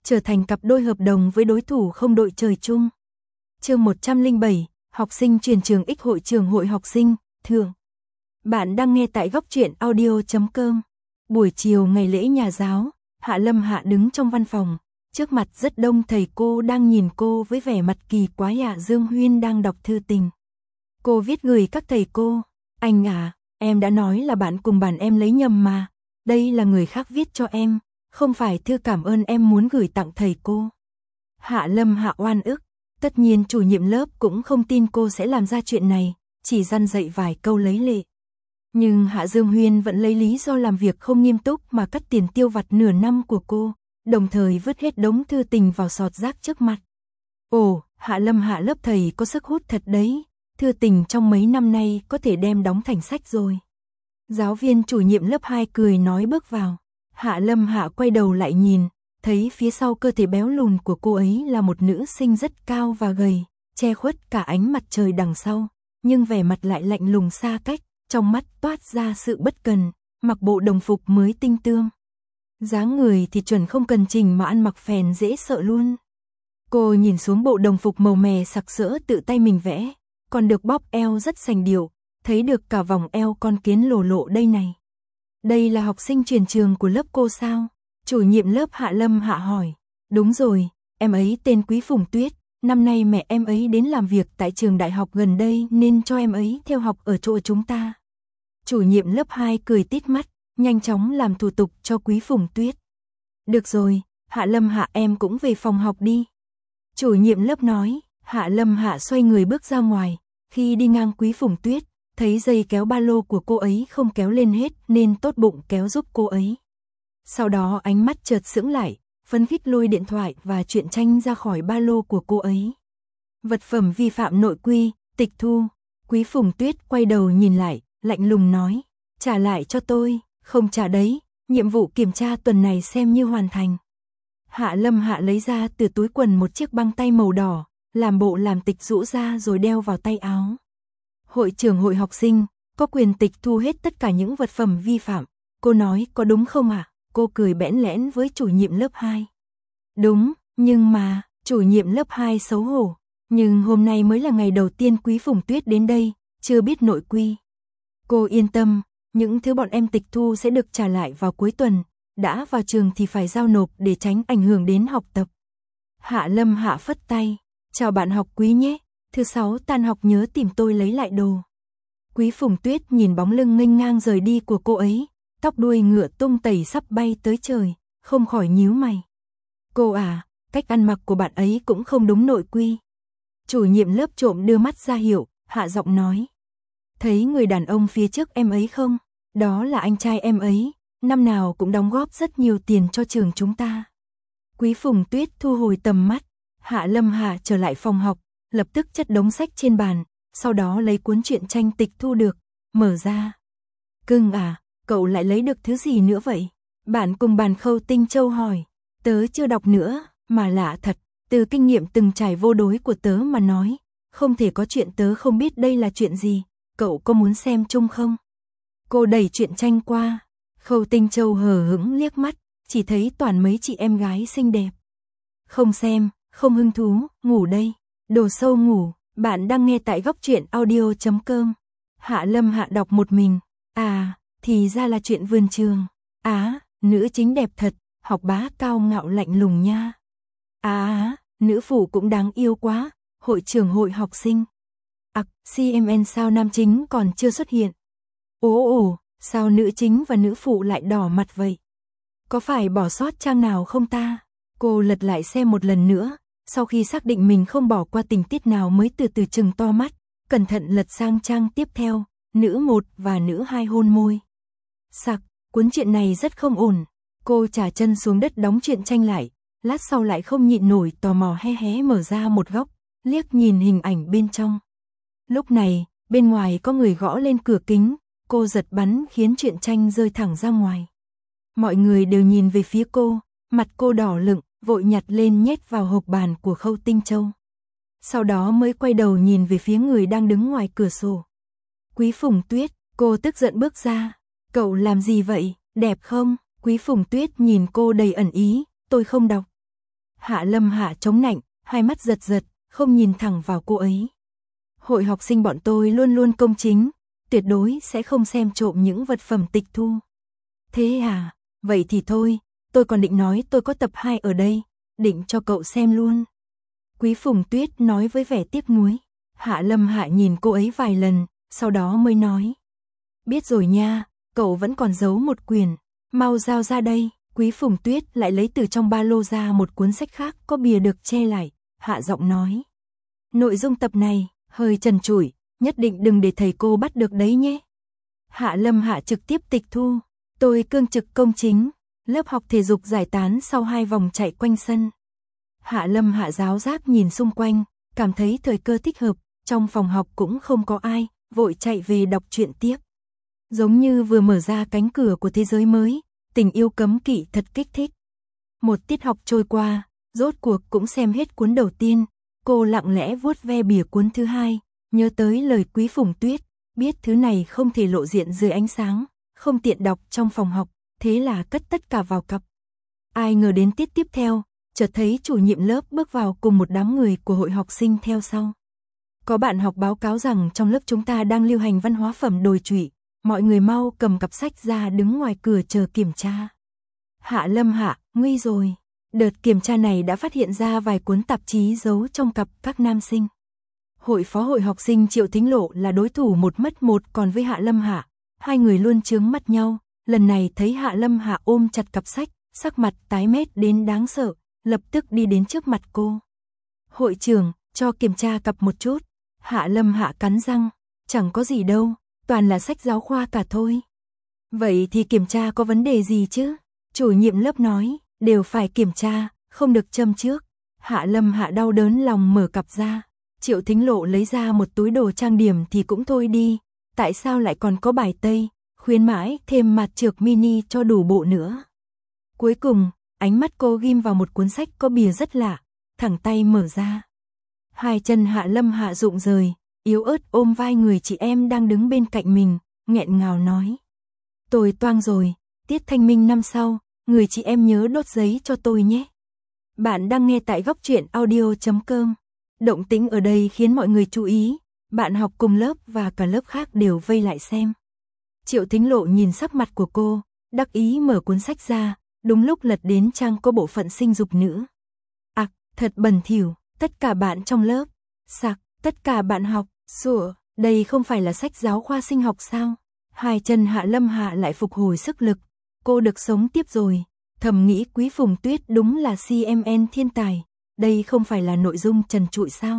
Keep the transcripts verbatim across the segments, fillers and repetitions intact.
trở thành cặp đôi hợp đồng với đối thủ không đội trời chung. Chương một trăm lẻ bảy, học sinh chuyển trường X hội trường hội học sinh, thường. Bạn đang nghe tại góc truyện audio chấm com. Buổi chiều ngày lễ nhà giáo, Hạ Lâm Hạ đứng trong văn phòng, trước mặt rất đông thầy cô đang nhìn cô với vẻ mặt kỳ quái. Hạ Dương Huyên đang đọc thư tình. Cô viết gửi các thầy cô, anh à, em đã nói là bạn cùng bàn em lấy nhầm mà, đây là người khác viết cho em, không phải thư cảm ơn em muốn gửi tặng thầy cô. Hạ Lâm Hạ oan ức, tất nhiên chủ nhiệm lớp cũng không tin cô sẽ làm ra chuyện này, chỉ dăn dạy vài câu lấy lệ. Nhưng Hạ Dương Huyên vẫn lấy lý do làm việc không nghiêm túc mà cắt tiền tiêu vặt nửa năm của cô, đồng thời vứt hết đống thư tình vào sọt rác trước mặt. Ồ, Hạ Lâm Hạ lớp thầy có sức hút thật đấy, thư tình trong mấy năm nay có thể đem đóng thành sách rồi. Giáo viên chủ nhiệm lớp hai cười nói bước vào. Hạ Lâm Hạ quay đầu lại nhìn, thấy phía sau cơ thể béo lùn của cô ấy là một nữ sinh rất cao và gầy, che khuất cả ánh mặt trời đằng sau, nhưng vẻ mặt lại lạnh lùng xa cách, trong mắt toát ra sự bất cần, mặc bộ đồng phục mới tinh tươm. Dáng người thì chuẩn không cần chỉnh mà ăn mặc phèn dễ sợ luôn. Cô nhìn xuống bộ đồng phục màu mè sặc sỡ tự tay mình vẽ, còn được bóp eo rất sành điệu, thấy được cả vòng eo con kiến lồ lộ đây này. Đây là học sinh chuyển trường của lớp cô sao? Chủ nhiệm lớp Hạ Lâm Hạ hỏi. Đúng rồi, em ấy tên Quý Phùng Tuyết, năm nay mẹ em ấy đến làm việc tại trường đại học gần đây nên cho em ấy theo học ở chỗ chúng ta. Chủ nhiệm lớp hai cười tít mắt, nhanh chóng làm thủ tục cho Quý Phùng Tuyết. Được rồi, Hạ Lâm Hạ em cũng về phòng học đi. Chủ nhiệm lớp nói. Hạ Lâm Hạ xoay người bước ra ngoài, khi đi ngang Quý Phùng Tuyết, thấy dây kéo ba lô của cô ấy không kéo lên hết nên tốt bụng kéo giúp cô ấy. Sau đó ánh mắt chợt sững lại, phấn khích lôi điện thoại và truyện tranh ra khỏi ba lô của cô ấy. Vật phẩm vi phạm nội quy, tịch thu. Quý Phùng Tuyết quay đầu nhìn lại, lạnh lùng nói, trả lại cho tôi, không trả đấy, nhiệm vụ kiểm tra tuần này xem như hoàn thành. Hạ Lâm Hạ lấy ra từ túi quần một chiếc băng tay màu đỏ, làm bộ làm tịch rũ ra rồi đeo vào tay áo. Hội trưởng hội học sinh, có quyền tịch thu hết tất cả những vật phẩm vi phạm. Cô nói có đúng không ạ? À? Cô cười bẽn lẽn với chủ nhiệm lớp hai. Đúng, nhưng mà, chủ nhiệm lớp hai xấu hổ. Nhưng hôm nay mới là ngày đầu tiên Quý Phùng Tuyết đến đây, chưa biết nội quy. Cô yên tâm, những thứ bọn em tịch thu sẽ được trả lại vào cuối tuần. Đã vào trường thì phải giao nộp để tránh ảnh hưởng đến học tập. Hạ Lâm Hạ phất tay. Chào bạn học Quý nhé, thứ sáu tan học nhớ tìm tôi lấy lại đồ. Quý Phùng Tuyết nhìn bóng lưng nghênh ngang rời đi của cô ấy, tóc đuôi ngựa tung tẩy sắp bay tới trời, không khỏi nhíu mày. Cô à, cách ăn mặc của bạn ấy cũng không đúng nội quy. Chủ nhiệm lớp trộm đưa mắt ra hiệu, hạ giọng nói. Thấy người đàn ông phía trước em ấy không? Đó là anh trai em ấy, năm nào cũng đóng góp rất nhiều tiền cho trường chúng ta. Quý Phùng Tuyết thu hồi tầm mắt. Hạ Lâm Hạ trở lại phòng học, lập tức chất đống sách trên bàn, sau đó lấy cuốn truyện tranh tịch thu được, mở ra. Cưng à, cậu lại lấy được thứ gì nữa vậy? Bạn cùng bàn Khâu Tinh Châu hỏi. Tớ chưa đọc nữa, mà lạ thật, từ kinh nghiệm từng trải vô đối của tớ mà nói, không thể có chuyện tớ không biết đây là chuyện gì, cậu có muốn xem chung không? Cô đẩy truyện tranh qua, Khâu Tinh Châu hờ hững liếc mắt, chỉ thấy toàn mấy chị em gái xinh đẹp. Không xem. Không hứng thú, ngủ đây. Đồ sâu ngủ, bạn đang nghe tại góc truyện audio chấm com. Hạ Lâm Hạ đọc một mình. À, thì ra là chuyện vườn trường. Á, nữ chính đẹp thật, học bá cao ngạo lạnh lùng nha. À, nữ phụ cũng đáng yêu quá, hội trưởng hội học sinh. Ặc, xê em en sao nam chính còn chưa xuất hiện? Ồ ồ, sao nữ chính và nữ phụ lại đỏ mặt vậy? Có phải bỏ sót trang nào không ta? Cô lật lại xem một lần nữa. Sau khi xác định mình không bỏ qua tình tiết nào mới từ từ trừng to mắt, cẩn thận lật sang trang tiếp theo, nữ một và nữ hai hôn môi. Sặc, cuốn truyện này rất không ổn. Cô trả chân xuống đất đóng truyện tranh lại, lát sau lại không nhịn nổi tò mò hé hé mở ra một góc, liếc nhìn hình ảnh bên trong. Lúc này, bên ngoài có người gõ lên cửa kính, cô giật bắn khiến truyện tranh rơi thẳng ra ngoài. Mọi người đều nhìn về phía cô, mặt cô đỏ lựng, vội nhặt lên nhét vào hộp bàn của Khâu Tinh Châu. Sau đó mới quay đầu nhìn về phía người đang đứng ngoài cửa sổ. Quý Phùng Tuyết, cô tức giận bước ra. Cậu làm gì vậy, đẹp không? Quý Phùng Tuyết nhìn cô đầy ẩn ý, tôi không đọc. Hạ Lâm Hạ chống nạnh, hai mắt giật giật, không nhìn thẳng vào cô ấy. Hội học sinh bọn tôi luôn luôn công chính, tuyệt đối sẽ không xem trộm những vật phẩm tịch thu. Thế à, vậy thì thôi, tôi còn định nói tôi có tập hai ở đây, định cho cậu xem luôn. Quý Phùng Tuyết nói với vẻ tiếc nuối. Hạ Lâm Hạ nhìn cô ấy vài lần, sau đó mới nói. Biết rồi nha, cậu vẫn còn giấu một quyển, mau giao ra đây. Quý Phùng Tuyết lại lấy từ trong ba lô ra một cuốn sách khác có bìa được che lại, hạ giọng nói. Nội dung tập này, hơi trần trụi, nhất định đừng để thầy cô bắt được đấy nhé. Hạ Lâm Hạ trực tiếp tịch thu, tôi cương trực công chính, lớp học thể dục giải tán sau hai vòng chạy quanh sân. Hạ Lâm Hạ giáo giác nhìn xung quanh, cảm thấy thời cơ thích hợp, trong phòng học cũng không có ai, vội chạy về đọc truyện tiếp. Giống như vừa mở ra cánh cửa của thế giới mới, tình yêu cấm kỵ thật kích thích. Một tiết học trôi qua, rốt cuộc cũng xem hết cuốn đầu tiên, cô lặng lẽ vuốt ve bìa cuốn thứ hai, nhớ tới lời Quý Phùng Tuyết, biết thứ này không thể lộ diện dưới ánh sáng, không tiện đọc trong phòng học, thế là cất tất cả vào cặp. Ai ngờ đến tiết tiếp theo, chợt thấy chủ nhiệm lớp bước vào cùng một đám người của hội học sinh theo sau. Có bạn học báo cáo rằng trong lớp chúng ta đang lưu hành văn hóa phẩm đồi trụy, mọi người mau cầm cặp sách ra đứng ngoài cửa chờ kiểm tra. Hạ Lâm Hạ, nguy rồi. Đợt kiểm tra này đã phát hiện ra vài cuốn tạp chí giấu trong cặp các nam sinh. Hội phó hội học sinh Triệu Thính Lộ là đối thủ một mất một, còn với Hạ Lâm Hạ, hai người luôn chướng mắt nhau. Lần này thấy Hạ Lâm Hạ ôm chặt cặp sách, sắc mặt tái mét đến đáng sợ, lập tức đi đến trước mặt cô. Hội trưởng, cho kiểm tra cặp một chút. Hạ Lâm Hạ cắn răng, chẳng có gì đâu, toàn là sách giáo khoa cả thôi. Vậy thì kiểm tra có vấn đề gì chứ? Chủ nhiệm lớp nói, đều phải kiểm tra, không được châm trước. Hạ Lâm Hạ đau đớn lòng mở cặp ra. Triệu Thính Lộ lấy ra một túi đồ trang điểm thì cũng thôi đi, tại sao lại còn có bài tây, khuyến mãi thêm mặt trược mini cho đủ bộ nữa. Cuối cùng, ánh mắt cô ghim vào một cuốn sách có bìa rất lạ, thẳng tay mở ra. Hai chân Hạ Lâm Hạ rụng rời, yếu ớt ôm vai người chị em đang đứng bên cạnh mình, nghẹn ngào nói. Tôi toang rồi, tiết thanh minh năm sau, người chị em nhớ đốt giấy cho tôi nhé. Bạn đang nghe tại góc truyện audio chấm com. Động tĩnh ở đây khiến mọi người chú ý, bạn học cùng lớp và cả lớp khác đều vây lại xem. Triệu Thính Lộ nhìn sắc mặt của cô, đắc ý mở cuốn sách ra, đúng lúc lật đến trang có bộ phận sinh dục nữ. Ặc, à, thật bẩn thỉu, tất cả bạn trong lớp. Sặc, tất cả bạn học. Sủa, đây không phải là sách giáo khoa sinh học sao? Hai chân Hạ Lâm Hạ lại phục hồi sức lực, cô được sống tiếp rồi. Thầm nghĩ Quý Phùng Tuyết đúng là xê em en thiên tài, đây không phải là nội dung trần trụi sao?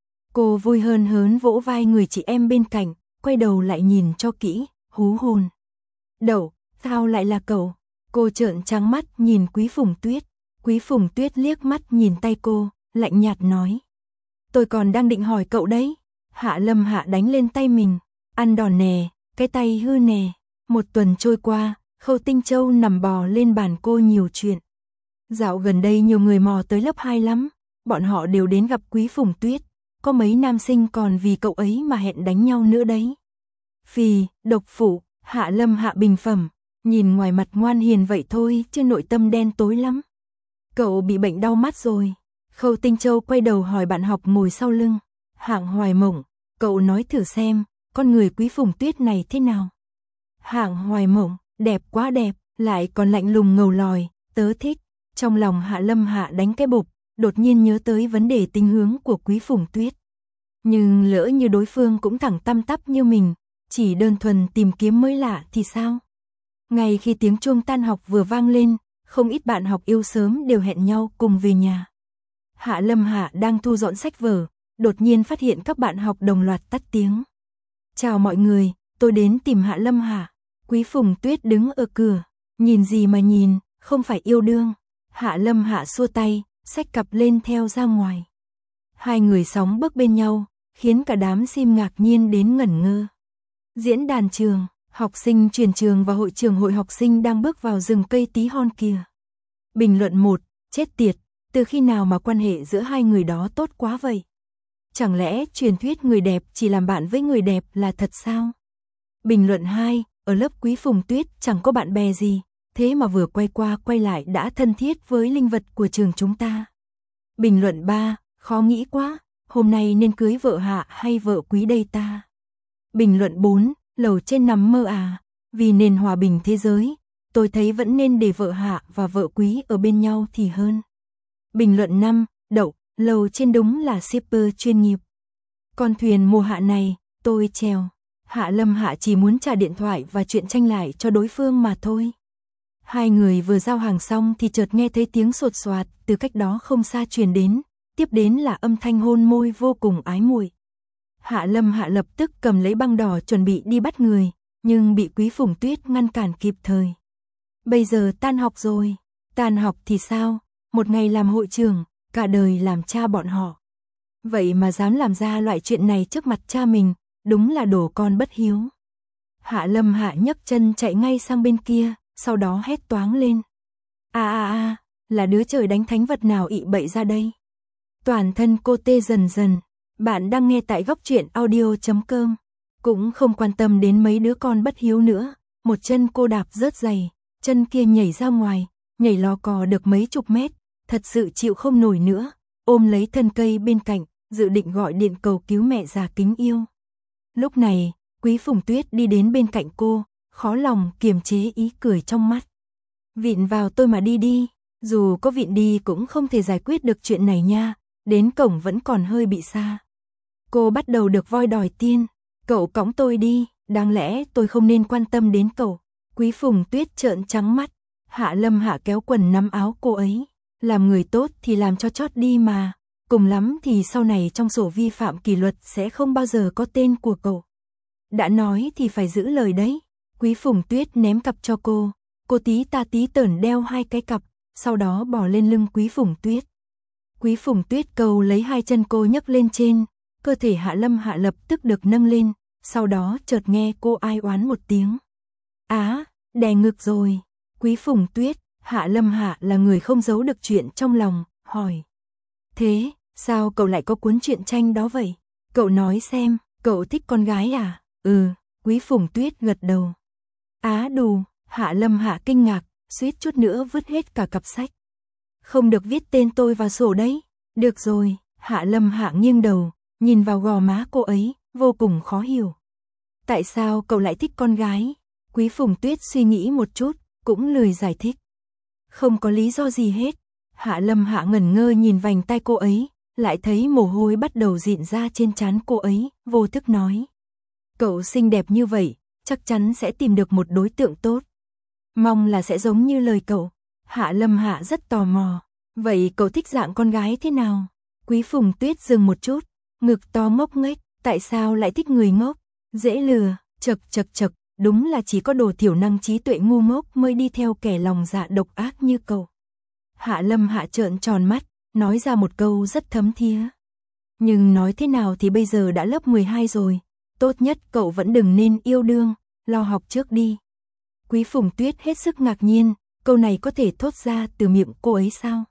Cô vui hơn hớn vỗ vai người chị em bên cạnh, quay đầu lại nhìn cho kỹ, hú hồn. Đậu, sao lại là cậu? Cô trợn trắng mắt nhìn Quý Phùng Tuyết. Quý Phùng Tuyết liếc mắt nhìn tay cô, lạnh nhạt nói. Tôi còn đang định hỏi cậu đấy. Hạ Lâm Hạ đánh lên tay mình, ăn đòn nè, cái tay hư nè. Một tuần trôi qua, Khâu Tinh Châu nằm bò lên bàn cô nhiều chuyện. Dạo gần đây nhiều người mò tới lớp hai lắm, bọn họ đều đến gặp Quý Phùng Tuyết, có mấy nam sinh còn vì cậu ấy mà hẹn đánh nhau nữa đấy. Phì, độc phụ, Hạ Lâm Hạ bình phẩm, nhìn ngoài mặt ngoan hiền vậy thôi chứ nội tâm đen tối lắm. Cậu bị bệnh đau mắt rồi. Khâu Tinh Châu quay đầu hỏi bạn học ngồi sau lưng. Hạng Hoài Mộng, cậu nói thử xem, con người Quý Phùng Tuyết này thế nào? Hạng Hoài Mộng, đẹp quá đẹp, lại còn lạnh lùng ngầu lòi, tớ thích. Trong lòng Hạ Lâm Hạ đánh cái bụp, đột nhiên nhớ tới vấn đề tính hướng của Quý Phùng Tuyết. Nhưng lỡ như đối phương cũng thẳng tăm tắp như mình, chỉ đơn thuần tìm kiếm mới lạ thì sao? Ngay khi tiếng chuông tan học vừa vang lên, không ít bạn học yêu sớm đều hẹn nhau cùng về nhà. Hạ Lâm Hạ đang thu dọn sách vở, đột nhiên phát hiện các bạn học đồng loạt tắt tiếng. Chào mọi người, tôi đến tìm Hạ Lâm Hạ. Quý Phùng Tuyết đứng ở cửa, nhìn gì mà nhìn, không phải yêu đương. Hạ Lâm Hạ xua tay, xách cặp lên theo ra ngoài. Hai người sóng bước bên nhau, khiến cả đám sim ngạc nhiên đến ngẩn ngơ. Diễn đàn trường, học sinh chuyển trường và hội trưởng hội học sinh đang bước vào rừng cây tí hon kia. Bình luận một, chết tiệt, từ khi nào mà quan hệ giữa hai người đó tốt quá vậy? Chẳng lẽ truyền thuyết người đẹp chỉ làm bạn với người đẹp là thật sao? Bình luận hai, ở lớp Quý Phùng Tuyết chẳng có bạn bè gì, thế mà vừa quay qua quay lại đã thân thiết với linh vật của trường chúng ta. Bình luận ba, khó nghĩ quá, hôm nay nên cưới vợ Hạ hay vợ Quý đây ta? Bình luận bốn, lầu trên nằm mơ à, vì nền hòa bình thế giới, tôi thấy vẫn nên để vợ Hạ và vợ Quý ở bên nhau thì hơn. Bình luận năm, đậu, lầu trên đúng là shipper chuyên nghiệp. Con thuyền mùa hạ này, tôi chèo. Hạ Lâm Hạ chỉ muốn trả điện thoại và chuyện tranh lại cho đối phương mà thôi. Hai người vừa giao hàng xong thì chợt nghe thấy tiếng sột soạt từ cách đó không xa truyền đến, tiếp đến là âm thanh hôn môi vô cùng ái muội. Hạ Lâm Hạ lập tức cầm lấy băng đỏ chuẩn bị đi bắt người, nhưng bị Quý Phùng Tuyết ngăn cản kịp thời. Bây giờ tan học rồi, tan học thì sao, một ngày làm hội trưởng, cả đời làm cha bọn họ. Vậy mà dám làm ra loại chuyện này trước mặt cha mình, đúng là đồ con bất hiếu. Hạ Lâm Hạ nhấc chân chạy ngay sang bên kia, sau đó hét toáng lên. A a a, là đứa trời đánh thánh vật nào ị bậy ra đây? Toàn thân cô tê dần dần, bạn đang nghe tại góc truyện audio chấm com. Cũng không quan tâm đến mấy đứa con bất hiếu nữa, một chân cô đạp rớt giày, chân kia nhảy ra ngoài, nhảy lò cò được mấy chục mét, thật sự chịu không nổi nữa, ôm lấy thân cây bên cạnh, dự định gọi điện cầu cứu mẹ già kính yêu. Lúc này, Quý Phùng Tuyết đi đến bên cạnh cô, khó lòng kiềm chế ý cười trong mắt. Vịn vào tôi mà đi đi, dù có vịn đi cũng không thể giải quyết được chuyện này nha, đến cổng vẫn còn hơi bị xa. Cô bắt đầu được voi đòi tiên, cậu cõng tôi đi, đáng lẽ tôi không nên quan tâm đến cậu. Quý Phùng Tuyết trợn trắng mắt, Hạ Lâm Hạ kéo quần nắm áo cô ấy, làm người tốt thì làm cho chót đi mà, cùng lắm thì sau này trong sổ vi phạm kỷ luật sẽ không bao giờ có tên của cậu. Đã nói thì phải giữ lời đấy. Quý Phùng Tuyết ném cặp cho cô, cô tí ta tí tởn đeo hai cái cặp, sau đó bỏ lên lưng Quý Phùng Tuyết. Quý Phùng Tuyết cầu lấy hai chân cô nhấc lên trên, cơ thể Hạ Lâm Hạ lập tức được nâng lên, sau đó chợt nghe cô ai oán một tiếng. Á, đè ngực rồi. Quý Phùng Tuyết, Hạ Lâm Hạ là người không giấu được chuyện trong lòng, hỏi. Thế, sao cậu lại có cuốn truyện tranh đó vậy? Cậu nói xem, cậu thích con gái à? Ừ, Quý Phùng Tuyết gật đầu. Á đù, Hạ Lâm Hạ kinh ngạc, suýt chút nữa vứt hết cả cặp sách. Không được viết tên tôi vào sổ đấy. Được rồi, Hạ Lâm Hạ nghiêng đầu, nhìn vào gò má cô ấy, vô cùng khó hiểu. Tại sao cậu lại thích con gái? Quý Phùng Tuyết suy nghĩ một chút, cũng lười giải thích. Không có lý do gì hết. Hạ Lâm Hạ ngẩn ngơ nhìn vành tay cô ấy, lại thấy mồ hôi bắt đầu rịn ra trên trán cô ấy, vô thức nói. Cậu xinh đẹp như vậy, chắc chắn sẽ tìm được một đối tượng tốt. Mong là sẽ giống như lời cậu. Hạ Lâm Hạ rất tò mò. Vậy cậu thích dạng con gái thế nào? Quý Phùng Tuyết dừng một chút, ngực to ngốc nghếch, tại sao lại thích người ngốc? Dễ lừa, chật chật chật, đúng là chỉ có đồ thiểu năng trí tuệ ngu ngốc mới đi theo kẻ lòng dạ độc ác như cậu. Hạ Lâm Hạ trợn tròn mắt, nói ra một câu rất thấm thía. Nhưng nói thế nào thì bây giờ đã lớp mười hai rồi, tốt nhất cậu vẫn đừng nên yêu đương, lo học trước đi. Quý Phùng Tuyết hết sức ngạc nhiên, câu này có thể thốt ra từ miệng cô ấy sao?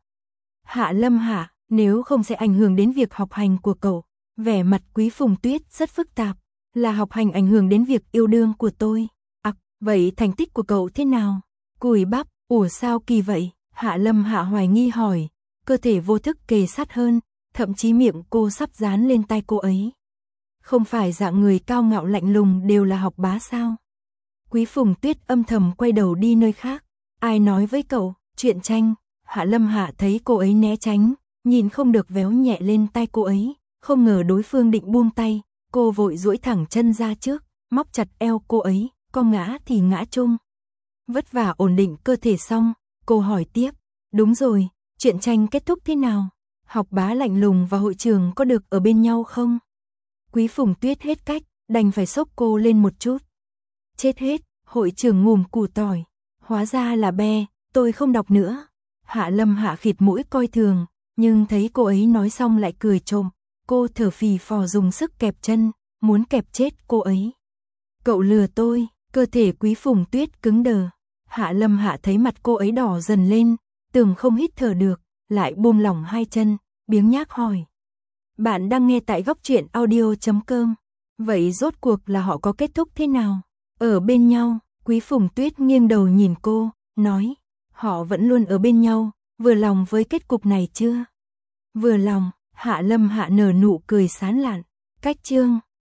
Hạ Lâm Hạ, nếu không sẽ ảnh hưởng đến việc học hành của cậu. Vẻ mặt Quý Phùng Tuyết rất phức tạp, là học hành ảnh hưởng đến việc yêu đương của tôi. À, vậy thành tích của cậu thế nào? Cùi bắp, ủa sao kỳ vậy? Hạ Lâm Hạ hoài nghi hỏi, cơ thể vô thức kề sát hơn, thậm chí miệng cô sắp dán lên tai cô ấy. Không phải dạng người cao ngạo lạnh lùng đều là học bá sao? Quý Phùng Tuyết âm thầm quay đầu đi nơi khác. Ai nói với cậu, chuyện tranh? Hạ Lâm Hạ thấy cô ấy né tránh, nhìn không được véo nhẹ lên tay cô ấy, không ngờ đối phương định buông tay, cô vội duỗi thẳng chân ra trước, móc chặt eo cô ấy, có ngã thì ngã chung. Vất vả ổn định cơ thể xong, cô hỏi tiếp, đúng rồi, chuyện tranh kết thúc thế nào? Học bá lạnh lùng và hội trường có được ở bên nhau không? Quý Phùng Tuyết hết cách, đành phải xốc cô lên một chút. Chết hết, hội trưởng ngùm củ tỏi, hóa ra là be, tôi không đọc nữa. Hạ Lâm Hạ khịt mũi coi thường, nhưng thấy cô ấy nói xong lại cười trộm, cô thở phì phò dùng sức kẹp chân, muốn kẹp chết cô ấy. Cậu lừa tôi, cơ thể Quý Phùng Tuyết cứng đờ. Hạ Lâm Hạ thấy mặt cô ấy đỏ dần lên, tưởng không hít thở được, lại buông lỏng hai chân, biếng nhác hỏi. Bạn đang nghe tại góc truyện audio chấm com. Vậy rốt cuộc là họ có kết thúc thế nào? Ở bên nhau, Quý Phùng Tuyết nghiêng đầu nhìn cô, nói. Họ vẫn luôn ở bên nhau, vừa lòng với kết cục này chưa? Vừa lòng, Hạ Lâm Hạ nở nụ cười sán lạn. Cách chương